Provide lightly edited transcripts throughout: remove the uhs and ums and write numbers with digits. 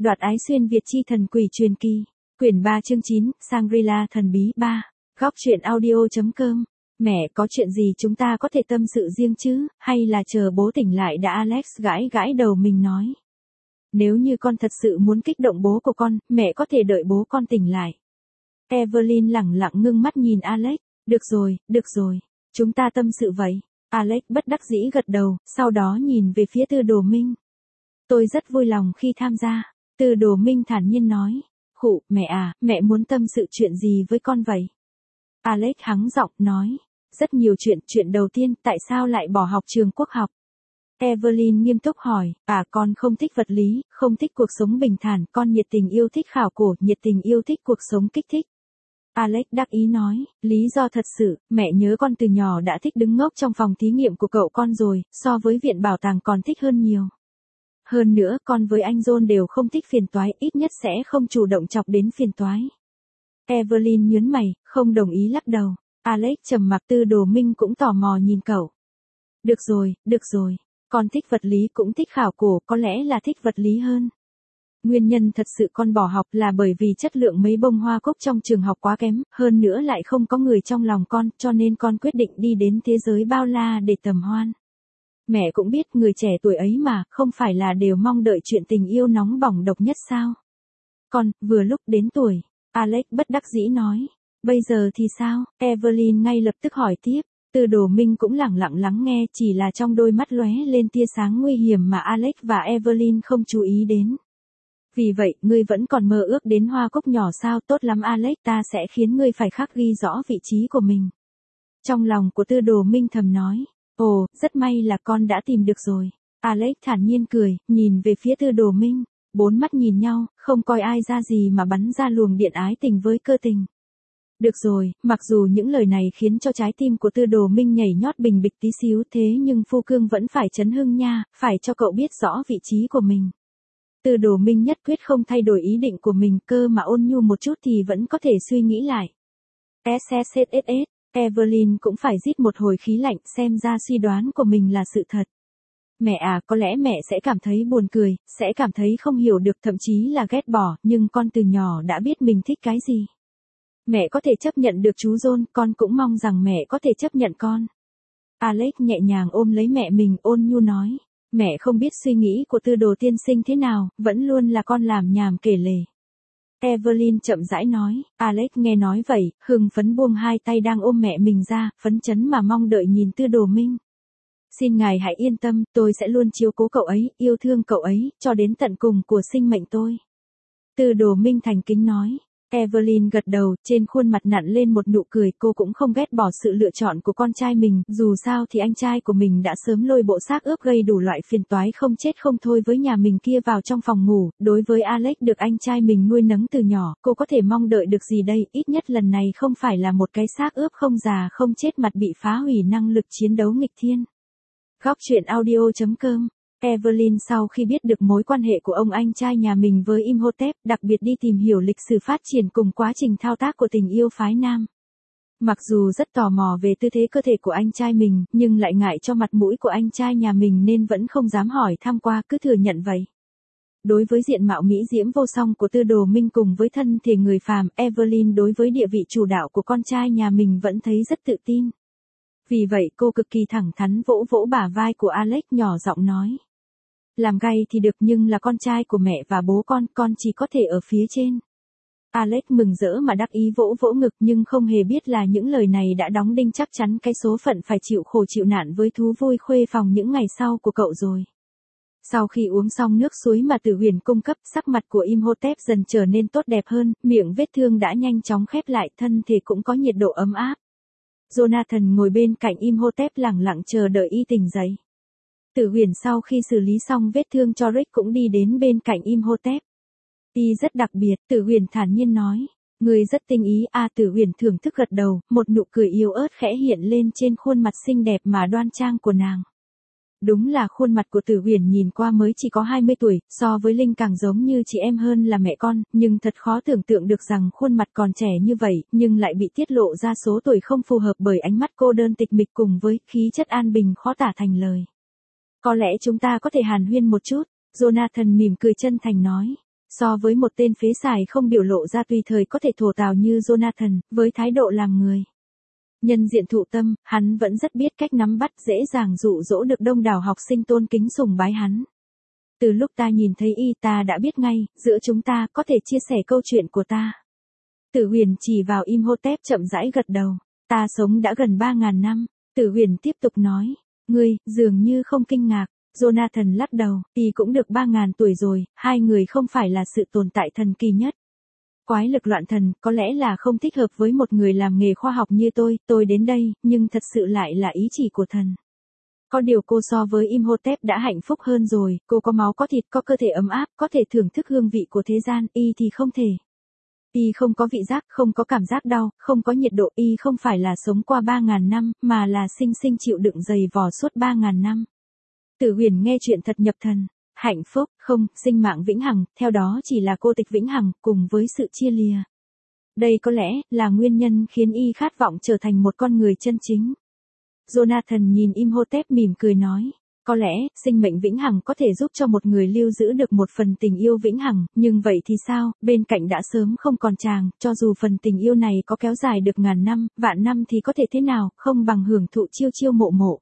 Đoạt ái xuyên Việt chi thần quỷ truyền kỳ. Quyển 3 chương 9, Shangri-La thần bí 3. Góc truyện audio.com. Mẹ, có chuyện gì chúng ta có thể tâm sự riêng chứ, hay là chờ bố tỉnh lại đã? Alex gãi gãi đầu mình nói. Nếu như con thật sự muốn kích động bố của con, mẹ có thể đợi bố con tỉnh lại. Evelyn lẳng lặng ngưng mắt nhìn Alex. Được rồi, chúng ta tâm sự vậy. Alex bất đắc dĩ gật đầu, sau đó nhìn về phía Tư Đồ Minh. Tôi rất vui lòng khi tham gia. Tư Đồ Minh thản nhiên nói. Khụ, mẹ à, mẹ muốn tâm sự chuyện gì với con vậy? Alex hắng giọng nói. Rất nhiều chuyện đầu tiên, tại sao lại bỏ học trường quốc học? Evelyn nghiêm túc hỏi, con không thích vật lý, không thích cuộc sống bình thản, con nhiệt tình yêu thích khảo cổ, nhiệt tình yêu thích cuộc sống kích thích. Alex đắc ý nói, lý do thật sự, mẹ nhớ con từ nhỏ đã thích đứng ngốc trong phòng thí nghiệm của cậu con rồi, so với viện bảo tàng còn thích hơn nhiều. Hơn nữa, con với anh John đều không thích phiền toái, ít nhất sẽ không chủ động chọc đến phiền toái. Evelyn nhướng mày, không đồng ý lắc đầu. Alex trầm mặc. Tư Đồ Minh cũng tò mò nhìn cậu. Được rồi, con thích vật lý cũng thích khảo cổ, có lẽ là thích vật lý hơn. Nguyên nhân thật sự con bỏ học là bởi vì chất lượng mấy bông hoa cúc trong trường học quá kém, hơn nữa lại không có người trong lòng con, cho nên con quyết định đi đến thế giới bao la để tầm hoan. Mẹ cũng biết người trẻ tuổi ấy mà, không phải là đều mong đợi chuyện tình yêu nóng bỏng độc nhất sao? Con, vừa lúc đến tuổi. Alex bất đắc dĩ nói. Bây giờ thì sao? Evelyn ngay lập tức hỏi tiếp. Tư Đồ Minh cũng lẳng lặng lắng nghe, chỉ là trong đôi mắt lóe lên tia sáng nguy hiểm mà Alex và Evelyn không chú ý đến. Vì vậy, ngươi vẫn còn mơ ước đến hoa cúc nhỏ sao? Tốt lắm Alex, ta sẽ khiến ngươi phải khắc ghi rõ vị trí của mình. Trong lòng của Tư Đồ Minh thầm nói. Ồ, rất may là con đã tìm được rồi. Alex thản nhiên cười, nhìn về phía Tư Đồ Minh. Bốn mắt nhìn nhau, không coi ai ra gì mà bắn ra luồng điện ái tình với cơ tình. Được rồi, mặc dù những lời này khiến cho trái tim của Tư Đồ Minh nhảy nhót bình bịch tí xíu, thế nhưng Phu Cương vẫn phải chấn hưng nha, phải cho cậu biết rõ vị trí của mình. Tư Đồ Minh nhất quyết không thay đổi ý định của mình, cơ mà ôn nhu một chút thì vẫn có thể suy nghĩ lại. SSSS, Evelyn cũng phải rít một hồi khí lạnh, xem ra suy đoán của mình là sự thật. Mẹ à, có lẽ mẹ sẽ cảm thấy buồn cười, sẽ cảm thấy không hiểu được, thậm chí là ghét bỏ, nhưng con từ nhỏ đã biết mình thích cái gì. Mẹ có thể chấp nhận được chú John, con cũng mong rằng mẹ có thể chấp nhận con. Alex nhẹ nhàng ôm lấy mẹ mình, ôn nhu nói. Mẹ không biết suy nghĩ của Tư Đồ tiên sinh thế nào, vẫn luôn là con làm nhảm kể lể. Evelyn chậm rãi nói. Alex nghe nói vậy, hưng phấn buông hai tay đang ôm mẹ mình ra, phấn chấn mà mong đợi nhìn Tư Đồ Minh. Xin ngài hãy yên tâm, tôi sẽ luôn chiếu cố cậu ấy, yêu thương cậu ấy, cho đến tận cùng của sinh mệnh tôi. Tư Đồ Minh thành kính nói. Evelyn gật đầu, trên khuôn mặt nặn lên một nụ cười, cô cũng không ghét bỏ sự lựa chọn của con trai mình, dù sao thì anh trai của mình đã sớm lôi bộ xác ướp gây đủ loại phiền toái không chết không thôi với nhà mình kia vào trong phòng ngủ. Đối với Alex được anh trai mình nuôi nấng từ nhỏ, cô có thể mong đợi được gì đây, ít nhất lần này không phải là một cái xác ướp không già không chết mặt bị phá hủy năng lực chiến đấu nghịch thiên. Góc truyện audio.com. Evelyn sau khi biết được mối quan hệ của ông anh trai nhà mình với Imhotep, đặc biệt đi tìm hiểu lịch sử phát triển cùng quá trình thao tác của tình yêu phái nam. Mặc dù rất tò mò về tư thế cơ thể của anh trai mình, nhưng lại ngại cho mặt mũi của anh trai nhà mình nên vẫn không dám hỏi thăm qua, cứ thừa nhận vậy. Đối với diện mạo mỹ diễm vô song của Tư Đồ Minh cùng với thân thể người phàm, Evelyn đối với địa vị chủ đạo của con trai nhà mình vẫn thấy rất tự tin. Vì vậy cô cực kỳ thẳng thắn vỗ vỗ bả vai của Alex, nhỏ giọng nói. Làm gay thì được, nhưng là con trai của mẹ và bố con chỉ có thể ở phía trên. Alex mừng rỡ mà đắc ý vỗ vỗ ngực, nhưng không hề biết là những lời này đã đóng đinh chắc chắn cái số phận phải chịu khổ chịu nạn với thú vui khuê phòng những ngày sau của cậu rồi. Sau khi uống xong nước suối mà Tử Huyền cung cấp, sắc mặt của Imhotep dần trở nên tốt đẹp hơn, miệng vết thương đã nhanh chóng khép lại, thân thể cũng có nhiệt độ ấm áp. Jonathan ngồi bên cạnh Imhotep lẳng lặng chờ đợi y tỉnh dậy. Tử Huyền sau khi xử lý xong vết thương cho Rick cũng đi đến bên cạnh Imhotep. Y rất đặc biệt, Tử Huyền thản nhiên nói. Người rất tinh ý. Tử Huyền thưởng thức gật đầu, một nụ cười yếu ớt khẽ hiện lên trên khuôn mặt xinh đẹp mà đoan trang của nàng. Đúng là khuôn mặt của Tử Huyền nhìn qua mới chỉ có 20 tuổi, so với Linh càng giống như chị em hơn là mẹ con, nhưng thật khó tưởng tượng được rằng khuôn mặt còn trẻ như vậy, nhưng lại bị tiết lộ ra số tuổi không phù hợp bởi ánh mắt cô đơn tịch mịch cùng với khí chất an bình khó tả thành lời. Có lẽ chúng ta có thể hàn huyên một chút, Jonathan mỉm cười chân thành nói. So với một tên phế xài không biểu lộ ra tùy thời có thể thổ tào như Jonathan, với thái độ làm người nhân diện thụ tâm, hắn vẫn rất biết cách nắm bắt, dễ dàng dụ dỗ được đông đảo học sinh tôn kính sùng bái hắn. Từ lúc ta nhìn thấy y ta đã biết ngay, giữa chúng ta có thể chia sẻ câu chuyện của ta. Tử Huyền chỉ vào Imhotep chậm rãi gật đầu. Ta sống đã gần 3.000 năm. Tử Huyền tiếp tục nói. Ngươi, dường như không kinh ngạc. Jonathan lắc đầu, y cũng được 3.000 tuổi rồi, hai người không phải là sự tồn tại thần kỳ nhất. Quái lực loạn thần, có lẽ là không thích hợp với một người làm nghề khoa học như tôi đến đây, nhưng thật sự lại là ý chỉ của thần. Có điều cô so với Imhotep đã hạnh phúc hơn rồi, cô có máu có thịt, có cơ thể ấm áp, có thể thưởng thức hương vị của thế gian, y thì không thể. Y không có vị giác, không có cảm giác đau, không có nhiệt độ, y không phải là sống qua 3.000 năm, mà là sinh sinh chịu đựng dày vò suốt 3.000 năm. Tử Huyền nghe chuyện thật nhập thần. Hạnh phúc, không, sinh mạng vĩnh hằng, theo đó chỉ là cô tịch vĩnh hằng, cùng với sự chia lìa. Đây có lẽ là nguyên nhân khiến y khát vọng trở thành một con người chân chính. Jonathan nhìn Imhotep mỉm cười nói, có lẽ, sinh mệnh vĩnh hằng có thể giúp cho một người lưu giữ được một phần tình yêu vĩnh hằng, nhưng vậy thì sao, bên cạnh đã sớm không còn chàng, cho dù phần tình yêu này có kéo dài được 1000 năm, vạn năm thì có thể thế nào, không bằng hưởng thụ chiêu chiêu mộ mộ.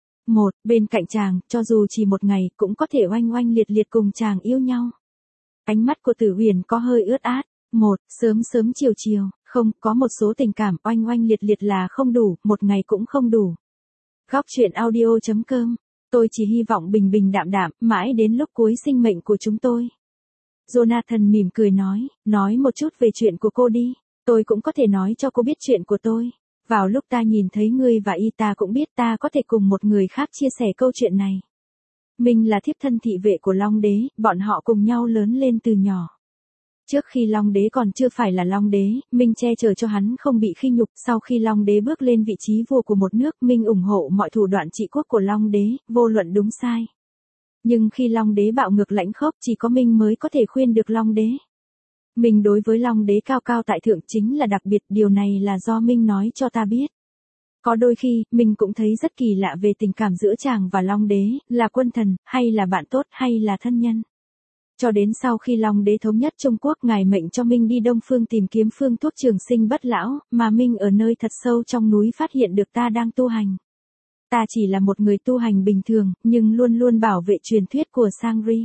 Bên cạnh chàng, cho dù chỉ một ngày, cũng có thể oanh oanh liệt liệt cùng chàng yêu nhau. Ánh mắt của Tử Huyền có hơi ướt át. Sớm sớm chiều chiều, không, có một số tình cảm oanh oanh liệt liệt là không đủ, một ngày cũng không đủ. Góc truyện audio.com. Tôi chỉ hy vọng bình bình đạm đạm, mãi đến lúc cuối sinh mệnh của chúng tôi. Jonathan mỉm cười nói một chút về chuyện của cô đi. Tôi cũng có thể nói cho cô biết chuyện của tôi. Vào lúc ta nhìn thấy ngươi và y ta cũng biết ta có thể cùng một người khác chia sẻ câu chuyện này. Minh là thiếp thân thị vệ của Long Đế, bọn họ cùng nhau lớn lên từ nhỏ. Trước khi Long Đế còn chưa phải là Long Đế, Minh che chở cho hắn không bị khi nhục. Sau khi Long Đế bước lên vị trí vua của một nước, Minh ủng hộ mọi thủ đoạn trị quốc của Long Đế, vô luận đúng sai. Nhưng khi Long Đế bạo ngược lãnh khốc, chỉ có Minh mới có thể khuyên được Long Đế. Minh đối với Long Đế cao cao tại thượng chính là đặc biệt, điều này là do Minh nói cho ta biết. Có đôi khi, mình cũng thấy rất kỳ lạ về tình cảm giữa chàng và Long Đế, là quân thần, hay là bạn tốt, hay là thân nhân. Cho đến sau khi Long Đế thống nhất Trung Quốc, ngài mệnh cho Minh đi Đông Phương tìm kiếm phương thuốc trường sinh bất lão, mà Minh ở nơi thật sâu trong núi phát hiện được ta đang tu hành. Ta chỉ là một người tu hành bình thường, nhưng luôn luôn bảo vệ truyền thuyết của Sangri.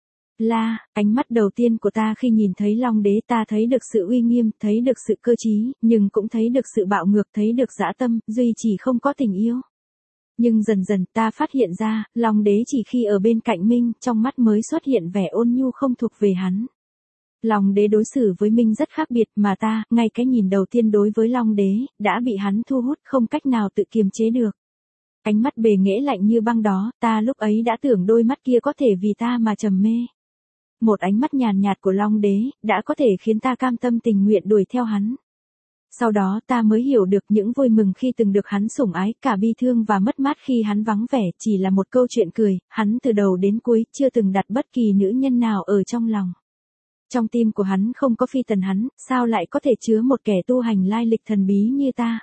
Ánh mắt đầu tiên của ta khi nhìn thấy Long Đế, ta thấy được sự uy nghiêm, thấy được sự cơ trí, nhưng cũng thấy được sự bạo ngược, thấy được dã tâm, duy chỉ không có tình yêu. Nhưng dần dần ta phát hiện ra, Long Đế chỉ khi ở bên cạnh Minh, trong mắt mới xuất hiện vẻ ôn nhu không thuộc về hắn. Long Đế đối xử với Minh rất khác biệt, mà ta, ngay cái nhìn đầu tiên đối với Long Đế, đã bị hắn thu hút, không cách nào tự kiềm chế được. Ánh mắt bề nghệ lạnh như băng đó, ta lúc ấy đã tưởng đôi mắt kia có thể vì ta mà trầm mê. Một ánh mắt nhàn nhạt của Long Đế, đã có thể khiến ta cam tâm tình nguyện đuổi theo hắn. Sau đó ta mới hiểu được những vui mừng khi từng được hắn sủng ái, cả bi thương và mất mát khi hắn vắng vẻ, chỉ là một câu chuyện cười, hắn từ đầu đến cuối, chưa từng đặt bất kỳ nữ nhân nào ở trong lòng. Trong tim của hắn không có phi tần hắn, sao lại có thể chứa một kẻ tu hành lai lịch thần bí như ta.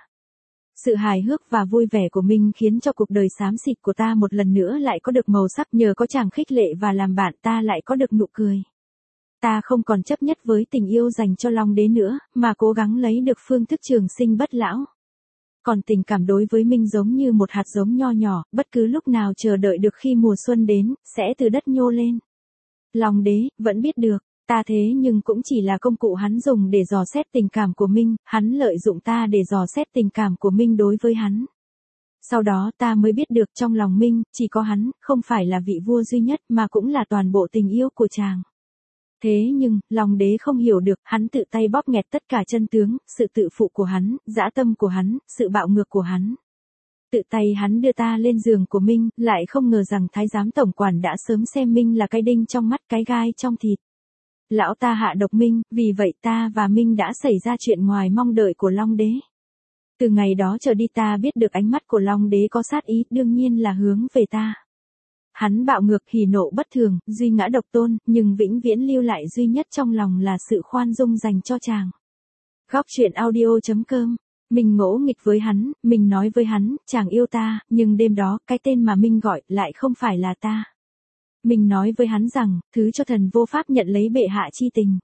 Sự hài hước và vui vẻ của Minh khiến cho cuộc đời xám xịt của ta một lần nữa lại có được màu sắc, nhờ có chàng khích lệ và làm bạn ta lại có được nụ cười. Ta không còn chấp nhất với tình yêu dành cho Long Đế nữa, mà cố gắng lấy được phương thức trường sinh bất lão. Còn tình cảm đối với Minh giống như một hạt giống nho nhỏ, bất cứ lúc nào chờ đợi được khi mùa xuân đến, sẽ từ đất nhô lên. Long Đế, vẫn biết được, ta thế nhưng cũng chỉ là công cụ hắn dùng để dò xét tình cảm của Minh, hắn lợi dụng ta để dò xét tình cảm của Minh đối với hắn. Sau đó ta mới biết được trong lòng Minh, chỉ có hắn, không phải là vị vua duy nhất mà cũng là toàn bộ tình yêu của chàng. Thế nhưng, Long Đế không hiểu được, hắn tự tay bóp nghẹt tất cả chân tướng, sự tự phụ của hắn, dã tâm của hắn, sự bạo ngược của hắn. Tự tay hắn đưa ta lên giường của Minh, lại không ngờ rằng thái giám tổng quản đã sớm xem Minh là cái đinh trong mắt, cái gai trong thịt. Lão ta hạ độc Minh, vì vậy ta và Minh đã xảy ra chuyện ngoài mong đợi của Long Đế. Từ ngày đó trở đi ta biết được ánh mắt của Long Đế có sát ý, đương nhiên là hướng về ta. Hắn bạo ngược, hỉ nộ bất thường, duy ngã độc tôn, nhưng vĩnh viễn lưu lại duy nhất trong lòng là sự khoan dung dành cho chàng. Góc truyện audio.com. Mình ngỗ nghịch với hắn, mình nói với hắn, chàng yêu ta, nhưng đêm đó, cái tên mà Minh gọi, lại không phải là ta. Mình nói với hắn rằng, thứ cho thần vô pháp nhận lấy bệ hạ chi tình.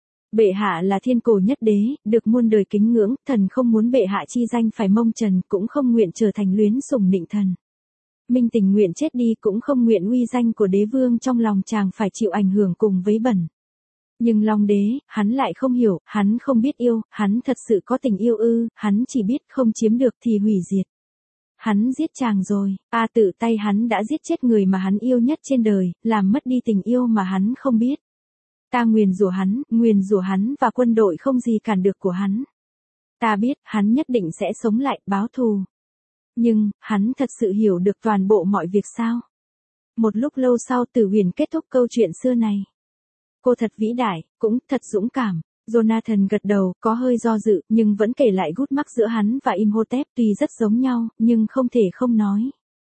Bệ hạ là thiên cổ nhất đế, được muôn đời kính ngưỡng, thần không muốn bệ hạ chi danh phải mông trần, cũng không nguyện trở thành luyến sủng nịnh thần. Minh tình nguyện chết đi cũng không nguyện uy danh của đế vương trong lòng chàng phải chịu ảnh hưởng cùng với bẩn. Nhưng Long đế, hắn lại không hiểu, hắn không biết yêu, hắn thật sự có tình yêu ư, hắn chỉ biết không chiếm được thì hủy diệt. Hắn giết chàng rồi, tự tay hắn đã giết chết người mà hắn yêu nhất trên đời, làm mất đi tình yêu mà hắn không biết. Ta nguyền rủa hắn và quân đội không gì cản được của hắn. Ta biết, hắn nhất định sẽ sống lại, báo thù. Nhưng, hắn thật sự hiểu được toàn bộ mọi việc sao? Một lúc lâu sau Tử Huyền kết thúc câu chuyện xưa này. Cô thật vĩ đại, cũng thật dũng cảm. Jonathan gật đầu, có hơi do dự, nhưng vẫn kể lại gút mắc giữa hắn và Imhotep, tuy rất giống nhau, nhưng không thể không nói.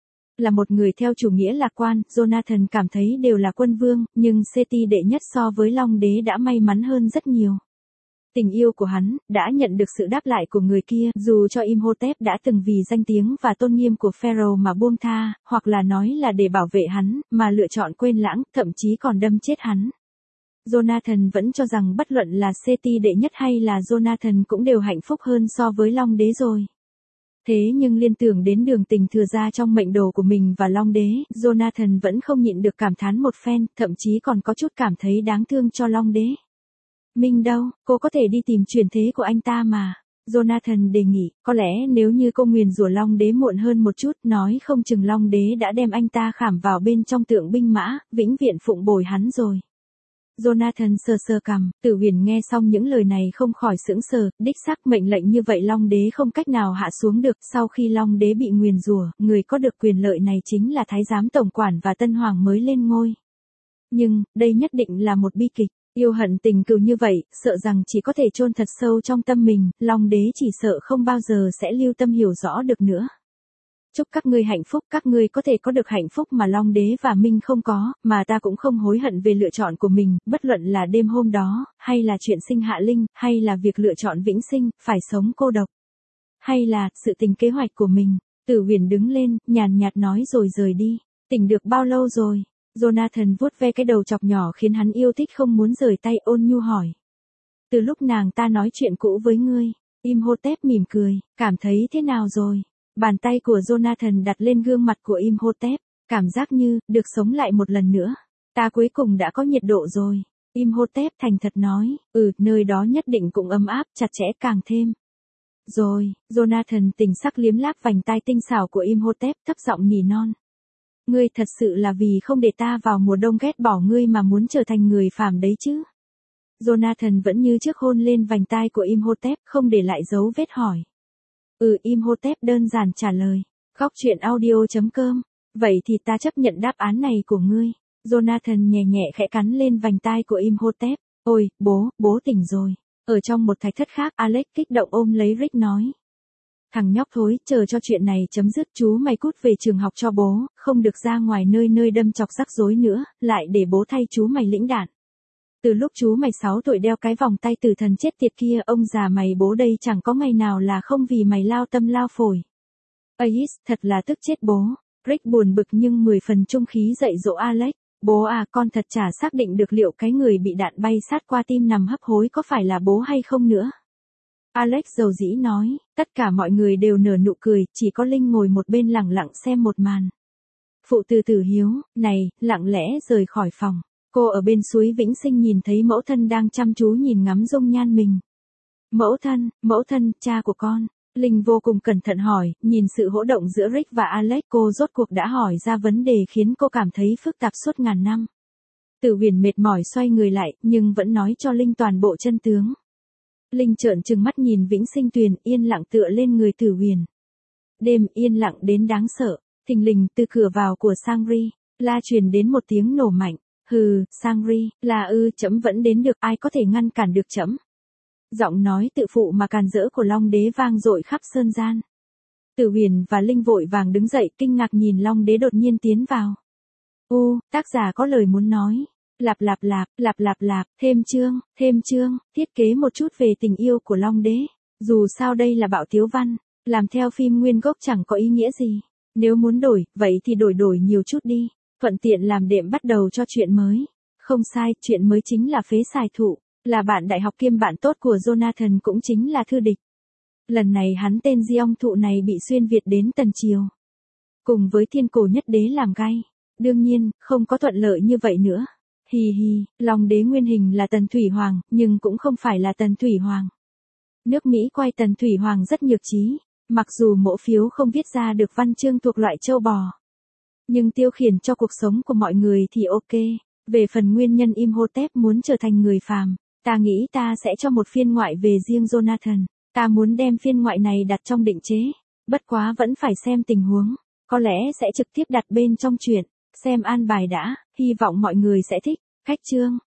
Là một người theo chủ nghĩa lạc quan, Jonathan cảm thấy đều là quân vương, nhưng Seti đệ nhất so với Long đế đã may mắn hơn rất nhiều. Tình yêu của hắn, đã nhận được sự đáp lại của người kia, dù cho Imhotep đã từng vì danh tiếng và tôn nghiêm của Pharaoh mà buông tha, hoặc là nói là để bảo vệ hắn, mà lựa chọn quên lãng, thậm chí còn đâm chết hắn. Jonathan vẫn cho rằng bất luận là Seti đệ nhất hay là Jonathan cũng đều hạnh phúc hơn so với Long đế rồi. Thế nhưng liên tưởng đến đường tình thừa ra trong mệnh đồ của mình và Long đế, Jonathan vẫn không nhịn được cảm thán một phen, thậm chí còn có chút cảm thấy đáng thương cho Long đế. Minh đâu, cô có thể đi tìm truyền thế của anh ta mà. Jonathan đề nghị, có lẽ nếu như cô nguyền rủa Long đế muộn hơn một chút, nói không chừng Long đế đã đem anh ta khảm vào bên trong tượng binh mã, vĩnh viễn phụng bồi hắn rồi. Jonathan sờ sờ cằm, Tử Huyền nghe xong những lời này không khỏi sững sờ, đích xác mệnh lệnh như vậy Long đế không cách nào hạ xuống được, sau khi Long đế bị nguyền rủa, người có được quyền lợi này chính là Thái giám tổng quản và Tân Hoàng mới lên ngôi. Nhưng, đây nhất định là một bi kịch, yêu hận tình cừu như vậy, sợ rằng chỉ có thể chôn thật sâu trong tâm mình, Long đế chỉ sợ không bao giờ sẽ lưu tâm hiểu rõ được nữa. Chúc các ngươi hạnh phúc, các ngươi có thể có được hạnh phúc mà Long đế và Minh không có, mà ta cũng không hối hận về lựa chọn của mình, bất luận là đêm hôm đó, hay là chuyện sinh hạ linh, hay là việc lựa chọn vĩnh sinh, phải sống cô độc, hay là sự tình kế hoạch của mình. Tử Huyền đứng lên, nhàn nhạt nói rồi rời đi. Tỉnh được bao lâu rồi? Jonathan vuốt ve cái đầu chọc nhỏ khiến hắn yêu thích không muốn rời tay, ôn nhu hỏi. Từ lúc nàng ta nói chuyện cũ với ngươi. Imhotep mỉm cười, cảm thấy thế nào rồi? Bàn tay của Jonathan đặt lên gương mặt của Imhotep, cảm giác như, được sống lại một lần nữa. Ta cuối cùng đã có nhiệt độ rồi. Imhotep thành thật nói, nơi đó nhất định cũng ấm áp, chặt chẽ càng thêm. Rồi, Jonathan tình sắc liếm láp vành tai tinh xảo của Imhotep, thấp giọng nỉ non. Ngươi thật sự là vì không để ta vào mùa đông ghét bỏ ngươi mà muốn trở thành người phàm đấy chứ? Jonathan vẫn như trước hôn lên vành tai của Imhotep, không để lại dấu vết hỏi. Imhotep đơn giản trả lời. Góc truyện audio.com. Vậy thì ta chấp nhận đáp án này của ngươi. Jonathan nhẹ nhẹ khẽ cắn lên vành tai của Imhotep. Ôi, bố tỉnh rồi. Ở trong một thạch thất khác, Alex kích động ôm lấy Rick nói. Thằng nhóc thối, chờ cho chuyện này chấm dứt, chú mày cút về trường học cho bố, không được ra ngoài nơi đâm chọc rắc rối nữa, lại để bố thay chú mày lĩnh đạn. Từ lúc chú mày 6 tuổi đeo cái vòng tay tử thần chết tiệt kia, ông già mày bố đây chẳng có ngày nào là không vì mày lao tâm lao phổi. Ais, thật là tức chết bố. Rick buồn bực nhưng 10 phần trung khí dạy dỗ Alex. Bố à, con thật chả xác định được liệu cái người bị đạn bay sát qua tim nằm hấp hối có phải là bố hay không nữa. Alex dầu dĩ nói, tất cả mọi người đều nở nụ cười, chỉ có Linh ngồi một bên lặng lặng xem một màn. Phụ từ Tử Hiếu, này, lặng lẽ rời khỏi phòng. Cô ở bên suối Vĩnh Sinh nhìn thấy mẫu thân đang chăm chú nhìn ngắm dung nhan mình. Mẫu thân, cha của con. Linh vô cùng cẩn thận hỏi, nhìn sự hỗn động giữa Rick và Alex, cô rốt cuộc đã hỏi ra vấn đề khiến cô cảm thấy phức tạp suốt ngàn năm. Tử Huyền mệt mỏi xoay người lại, nhưng vẫn nói cho Linh toàn bộ chân tướng. Linh trợn trừng mắt nhìn Vĩnh Sinh Tuyền, yên lặng tựa lên người Tử Huyền. Đêm yên lặng đến đáng sợ, thình lình từ cửa vào của Sangri, la truyền đến một tiếng nổ mạnh. Hừ, Sangri, là chấm vẫn đến được, ai có thể ngăn cản được chấm. Giọng nói tự phụ mà càn rỡ của Long đế vang dội khắp sơn gian. Tử Huyền và Linh vội vàng đứng dậy, kinh ngạc nhìn Long đế đột nhiên tiến vào. Tác giả có lời muốn nói. Lạp, thêm chương, thiết kế một chút về tình yêu của Long đế. Dù sao đây là bạo tiếu văn, làm theo phim nguyên gốc chẳng có ý nghĩa gì. Nếu muốn đổi, vậy thì đổi nhiều chút đi. Thuận tiện làm đệm bắt đầu cho chuyện mới. Không sai, chuyện mới chính là phế xài thụ, là bạn đại học kiêm bạn tốt của Jonathan cũng chính là thư địch. Lần này hắn tên Jeong thụ này bị xuyên Việt đến Tần Triều. Cùng với thiên cổ nhất đế làm gai. Đương nhiên, không có thuận lợi như vậy nữa. Hì hì, Long đế nguyên hình là Tần Thủy Hoàng, nhưng cũng không phải là Tần Thủy Hoàng. Nước Mỹ quay Tần Thủy Hoàng rất nhược trí, mặc dù mộ phiếu không viết ra được văn chương thuộc loại châu bò. Nhưng tiêu khiển cho cuộc sống của mọi người thì ok. Về phần nguyên nhân Imhotep muốn trở thành người phàm, ta nghĩ ta sẽ cho một phiên ngoại về riêng Jonathan. Ta muốn đem phiên ngoại này đặt trong định chế. Bất quá vẫn phải xem tình huống. Có lẽ sẽ trực tiếp đặt bên trong truyện. Xem an bài đã, hy vọng mọi người sẽ thích. Khách chương.